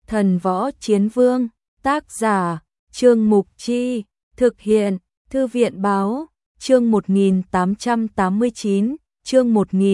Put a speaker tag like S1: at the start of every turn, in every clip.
S1: Thần Võ Chiến Vương, tác giả, Trương Mục Chi, thực hiện, Thư viện Báo, chương 1889, chương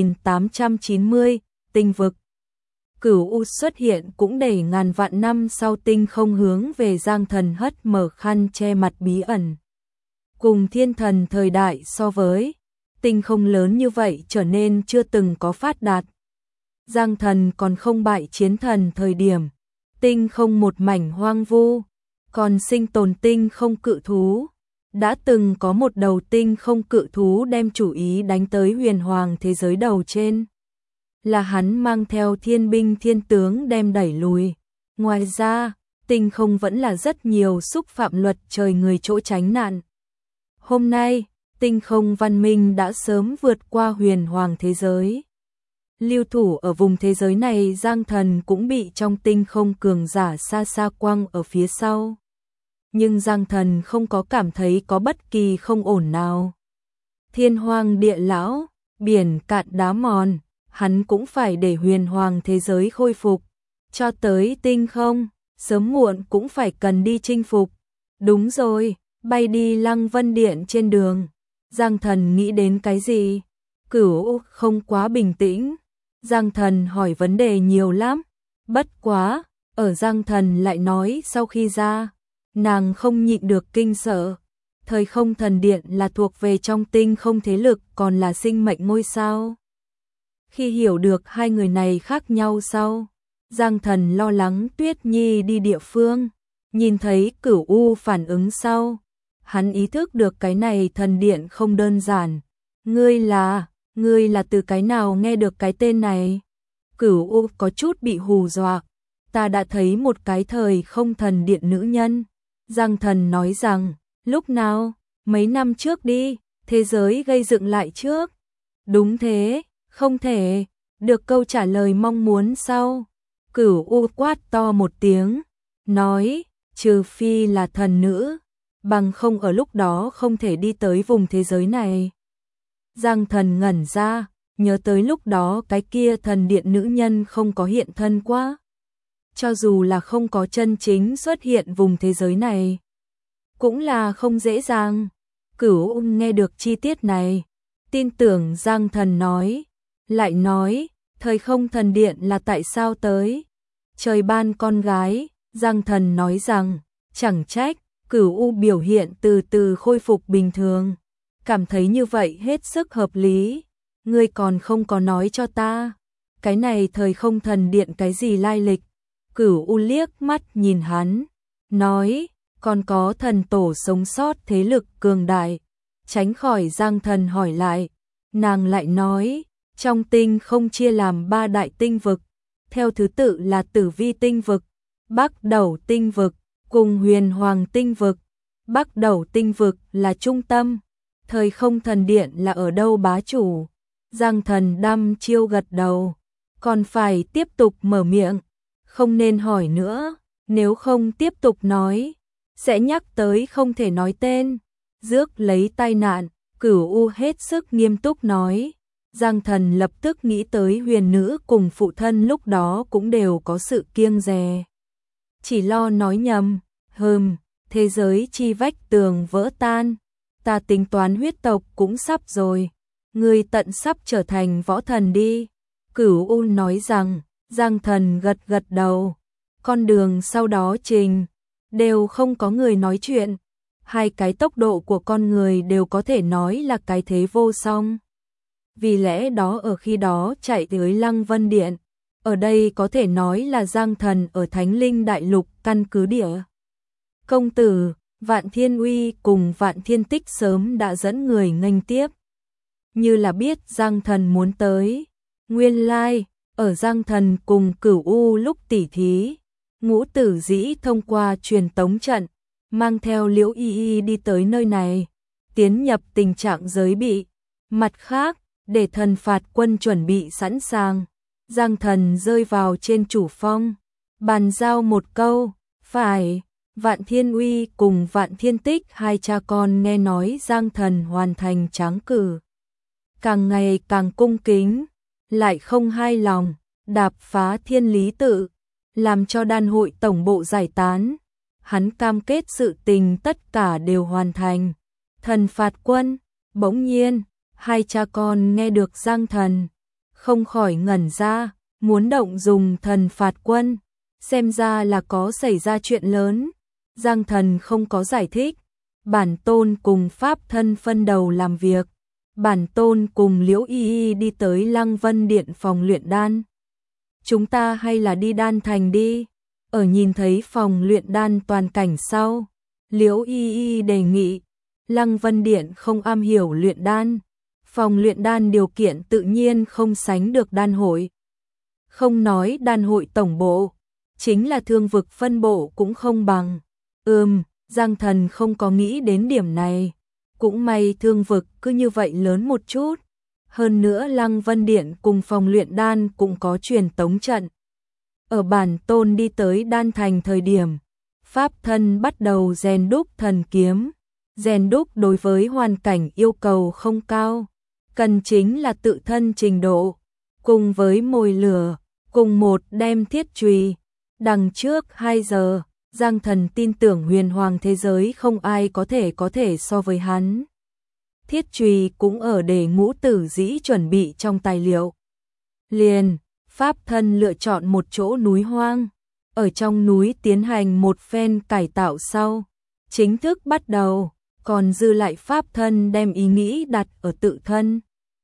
S1: 1890, tinh vực. Cửu U xuất hiện cũng để ngàn vạn năm sau tinh không hướng về Giang Thần hất mở khăn che mặt bí ẩn. Cùng thiên thần thời đại so với, tinh không lớn như vậy trở nên chưa từng có phát đạt. Giang Thần còn không bại chiến thần thời điểm, tinh không một mảnh hoang vu, còn sinh tồn tinh không cự thú. Đã từng có một đầu tinh không cự thú đem chủ ý đánh tới huyền hoàng thế giới đầu trên. Là hắn mang theo thiên binh thiên tướng đem đẩy lùi. Ngoài ra, tinh không vẫn là rất nhiều xúc phạm luật trời người chỗ tránh nạn. Hôm nay, tinh không văn minh đã sớm vượt qua huyền hoàng thế giới. Lưu thủ ở vùng thế giới này Giang Thần cũng bị trong tinh không cường giả xa xa quăng ở phía sau. Nhưng Giang Thần không có cảm thấy có bất kỳ không ổn nào. Thiên hoang địa lão, biển cạn đá mòn, hắn cũng phải để huyền hoàng thế giới khôi phục. Cho tới tinh không, sớm muộn cũng phải cần đi chinh phục. Đúng rồi, bay đi Lăng Vân Điện trên đường. Giang Thần nghĩ đến cái gì? Cửu không quá bình tĩnh. Giang Thần hỏi vấn đề nhiều lắm. Bất quá, ở Giang Thần lại nói sau khi ra, nàng không nhịn được kinh sợ. Thời không thần điện là thuộc về trong tinh không thế lực còn là sinh mệnh ngôi sao. Khi hiểu được hai người này khác nhau sau, Giang Thần lo lắng Tuyết Nhi đi địa phương, nhìn thấy Cửu U phản ứng sau, hắn ý thức được cái này thần điện không đơn giản. Ngươi là từ cái nào nghe được cái tên này? Cửu U có chút bị hù dọa. Ta đã thấy một cái thời không thần điện nữ nhân. Giang Thần nói rằng, lúc nào? Mấy năm trước đi, thế giới gây dựng lại trước. Đúng thế, không thể. Được câu trả lời mong muốn sau. Cửu U quát to một tiếng, nói, trừ phi là thần nữ, bằng không ở lúc đó không thể đi tới vùng thế giới này. Giang Thần ngẩn ra, nhớ tới lúc đó cái kia thần điện nữ nhân không có hiện thân quá. Cho dù là không có chân chính xuất hiện vùng thế giới này, cũng là không dễ dàng. Cửu nghe được chi tiết này, tin tưởng Giang Thần nói, lại nói, thời không thần điện là tại sao tới? Trời ban con gái, Giang Thần nói rằng, chẳng trách. Cửu U biểu hiện từ từ khôi phục bình thường, cảm thấy như vậy hết sức hợp lý. Ngươi còn không có nói cho ta, cái này thời không thần điện cái gì lai lịch? Cửu U liếc mắt nhìn hắn, nói, còn có thần tổ sống sót thế lực cường đại. Tránh khỏi Giang Thần hỏi lại, nàng lại nói, trong tinh không chia làm 3 đại tinh vực, theo thứ tự là Tử Vi tinh vực, Bắc Đẩu tinh vực, cùng Huyền Hoàng tinh vực. Bắc Đẩu tinh vực là trung tâm, thời không thần điện là ở đâu bá chủ? Giang Thần đăm chiêu gật đầu, còn phải tiếp tục mở miệng, không nên hỏi nữa, nếu không tiếp tục nói, sẽ nhắc tới không thể nói tên, rước lấy tai nạn. Cửu U hết sức nghiêm túc nói. Giang Thần lập tức nghĩ tới huyền nữ cùng phụ thân lúc đó cũng đều có sự kiêng dè. Chỉ lo nói nhầm, thế giới chi vách tường vỡ tan, ta tính toán huyết tộc cũng sắp rồi, ngươi tận sắp trở thành võ thần đi. Cửu U nói rằng, Giang Thần gật gật đầu, con đường sau đó trình, đều không có người nói chuyện, hai cái tốc độ của con người đều có thể nói là cái thế vô song. Vì lẽ đó ở khi đó chạy tới Lăng Vân Điện, ở đây có thể nói là Giang Thần ở Thánh Linh Đại Lục căn cứ địa. Công tử, Vạn Thiên Uy cùng Vạn Thiên Tích sớm đã dẫn người nghênh tiếp. Như là biết Giang Thần muốn tới. Nguyên lai, ở Giang Thần cùng Cửu U lúc tỉ thí, Ngũ Tử Dĩ thông qua truyền tống trận, mang theo Liễu Y Y đi tới nơi này, tiến nhập tình trạng giới bị. Mặt khác, để thần phạt quân chuẩn bị sẵn sàng, Giang Thần rơi vào trên chủ phong, bàn giao một câu, phải. Vạn Thiên Uy cùng Vạn Thiên Tích hai cha con nghe nói Giang Thần hoàn thành tráng cử, càng ngày càng cung kính, lại không hài lòng, đạp phá thiên lý tự, làm cho đan hội tổng bộ giải tán. Hắn cam kết sự tình tất cả đều hoàn thành. Thần phạt quân, bỗng nhiên, hai cha con nghe được Giang Thần, không khỏi ngẩn ra, muốn động dùng thần phạt quân, xem ra là có xảy ra chuyện lớn. Giang Thần không có giải thích, bản tôn cùng pháp thân phân đầu làm việc. Bản tôn cùng Liễu Y Y đi tới Lăng Vân Điện phòng luyện đan. Chúng ta hay là đi đan thành đi. Ở nhìn thấy phòng luyện đan toàn cảnh sau, Liễu Y Y đề nghị. Lăng Vân Điện không am hiểu luyện đan, phòng luyện đan điều kiện tự nhiên không sánh được đan hội. Không nói đan hội tổng bộ, chính là thương vực phân bộ cũng không bằng. Giang Thần không có nghĩ đến điểm này. Cũng may thương vực cứ như vậy lớn một chút. Hơn nữa Lăng Vân Điện cùng phòng luyện đan cũng có truyền tống trận. Ở bản tôn đi tới đan thành thời điểm, pháp thân bắt đầu rèn đúc thần kiếm. Rèn đúc đối với hoàn cảnh yêu cầu không cao, cần chính là tự thân trình độ, cùng với mồi lửa, cùng một đem thiết chùy. Đằng trước 2 giờ, Giang Thần tin tưởng huyền hoàng thế giới không ai có thể so với hắn. Thiết chùy cũng ở để Ngũ Tử Dĩ chuẩn bị trong tài liệu. Liền, pháp thân lựa chọn một chỗ núi hoang, ở trong núi tiến hành một phen cải tạo sau, chính thức bắt đầu. Còn dư lại pháp thân đem ý nghĩ đặt ở tự thân.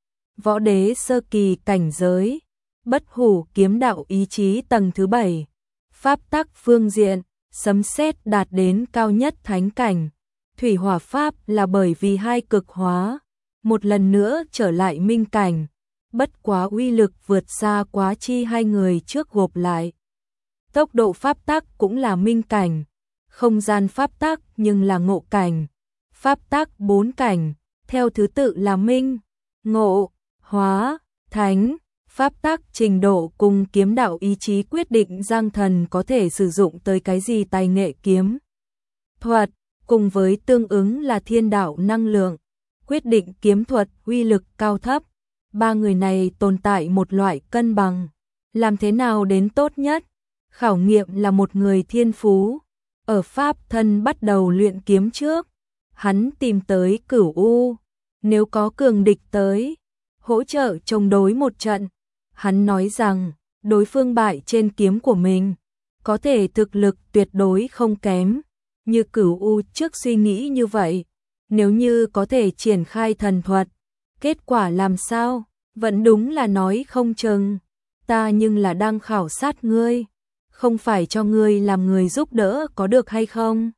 S1: Võ đế sơ kỳ cảnh giới, bất hủ kiếm đạo ý chí tầng thứ 7. Pháp tắc phương diện, sấm sét đạt đến cao nhất thánh cảnh. Thủy hỏa pháp là bởi vì hai cực hóa, một lần nữa trở lại minh cảnh. Bất quá uy lực vượt xa quá chi hai người trước gộp lại. Tốc độ pháp tắc cũng là minh cảnh, không gian pháp tắc nhưng là ngộ cảnh. Pháp tắc 4 cảnh, theo thứ tự là minh, ngộ, hóa, thánh. Pháp tắc trình độ cùng kiếm đạo ý chí quyết định Giang Thần có thể sử dụng tới cái gì tài nghệ kiếm thuật, cùng với tương ứng là thiên đạo năng lượng, quyết định kiếm thuật uy lực cao thấp. Ba người này tồn tại một loại cân bằng. Làm thế nào đến tốt nhất? Khảo nghiệm là một người thiên phú. Ở pháp thân bắt đầu luyện kiếm trước, hắn tìm tới Cửu U, nếu có cường địch tới, hỗ trợ chống đối một trận. Hắn nói rằng, đối phương bại trên kiếm của mình, có thể thực lực tuyệt đối không kém, như Cửu U trước suy nghĩ như vậy. Nếu như có thể triển khai thần thuật, kết quả làm sao, vẫn đúng là nói không chừng. Ta nhưng là đang khảo sát ngươi, không phải cho ngươi làm người giúp đỡ có được hay không?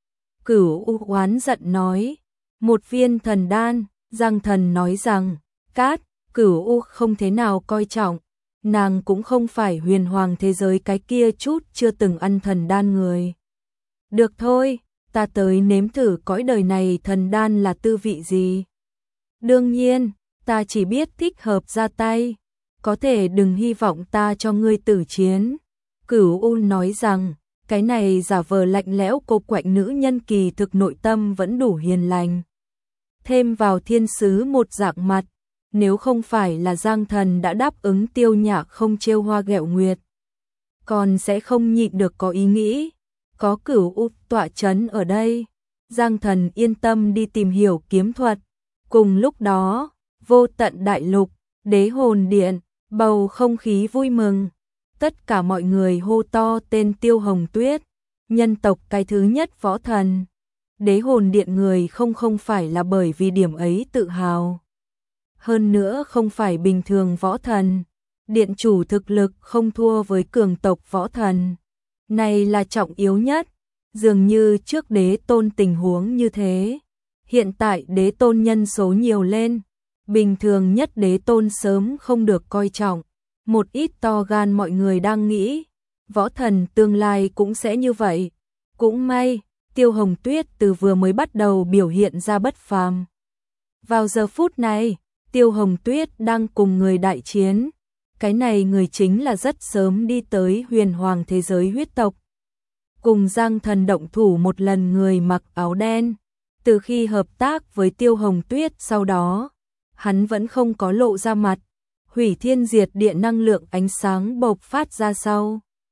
S1: Cửu U oán giận nói, một viên thần đan. Giang Thần nói rằng, cát. Cửu U không thế nào coi trọng, nàng cũng không phải huyền hoàng thế giới cái kia chút chưa từng ăn thần đan người. Được thôi, ta tới nếm thử cõi đời này thần đan là tư vị gì. Đương nhiên, ta chỉ biết thích hợp ra tay, có thể đừng hy vọng ta cho ngươi tử chiến. Cửu U nói rằng, cái này giả vờ lạnh lẽo cô quạnh nữ nhân kỳ thực nội tâm vẫn đủ hiền lành. Thêm vào thiên sứ một dạng mặt, nếu không phải là Giang Thần đã đáp ứng Tiêu Nhạc không trêu hoa ghẹo nguyệt, còn sẽ không nhịn được có ý nghĩ. Có Cửu U tọa chấn ở đây, Giang Thần yên tâm đi tìm hiểu kiếm thuật. Cùng lúc đó, vô tận đại lục, đế hồn điện, bầu không khí vui mừng. Tất cả mọi người hô to tên Tiêu Hồng Tuyết, nhân tộc cái thứ nhất võ thần. Đế hồn điện người không phải là bởi vì điểm ấy tự hào. Hơn nữa không phải bình thường võ thần. Điện chủ thực lực không thua với cường tộc võ thần. Này là trọng yếu nhất. Dường như trước đế tôn tình huống như thế. Hiện tại đế tôn nhân số nhiều lên. Bình thường nhất đế tôn sớm không được coi trọng. Một ít to gan mọi người đang nghĩ, võ thần tương lai cũng sẽ như vậy. Cũng may, Tiêu Hồng Tuyết từ vừa mới bắt đầu biểu hiện ra bất phàm. Vào giờ phút này, Tiêu Hồng Tuyết đang cùng người đại chiến. Cái này người chính là rất sớm đi tới huyền hoàng thế giới huyết tộc. Cùng Giang Thần động thủ một lần người mặc áo đen. Từ khi hợp tác với Tiêu Hồng Tuyết sau đó, hắn vẫn không có lộ ra mặt. Hủy thiên diệt địa năng lượng ánh sáng bộc phát ra sau.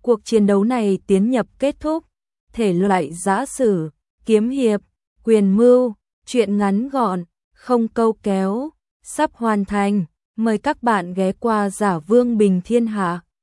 S1: Cuộc chiến đấu này tiến nhập kết thúc, thể loại giã sử, kiếm hiệp, quyền mưu, truyện ngắn gọn, không câu kéo, sắp hoàn thành. Mời các bạn ghé qua Giả Vương Bình Thiên Hạ.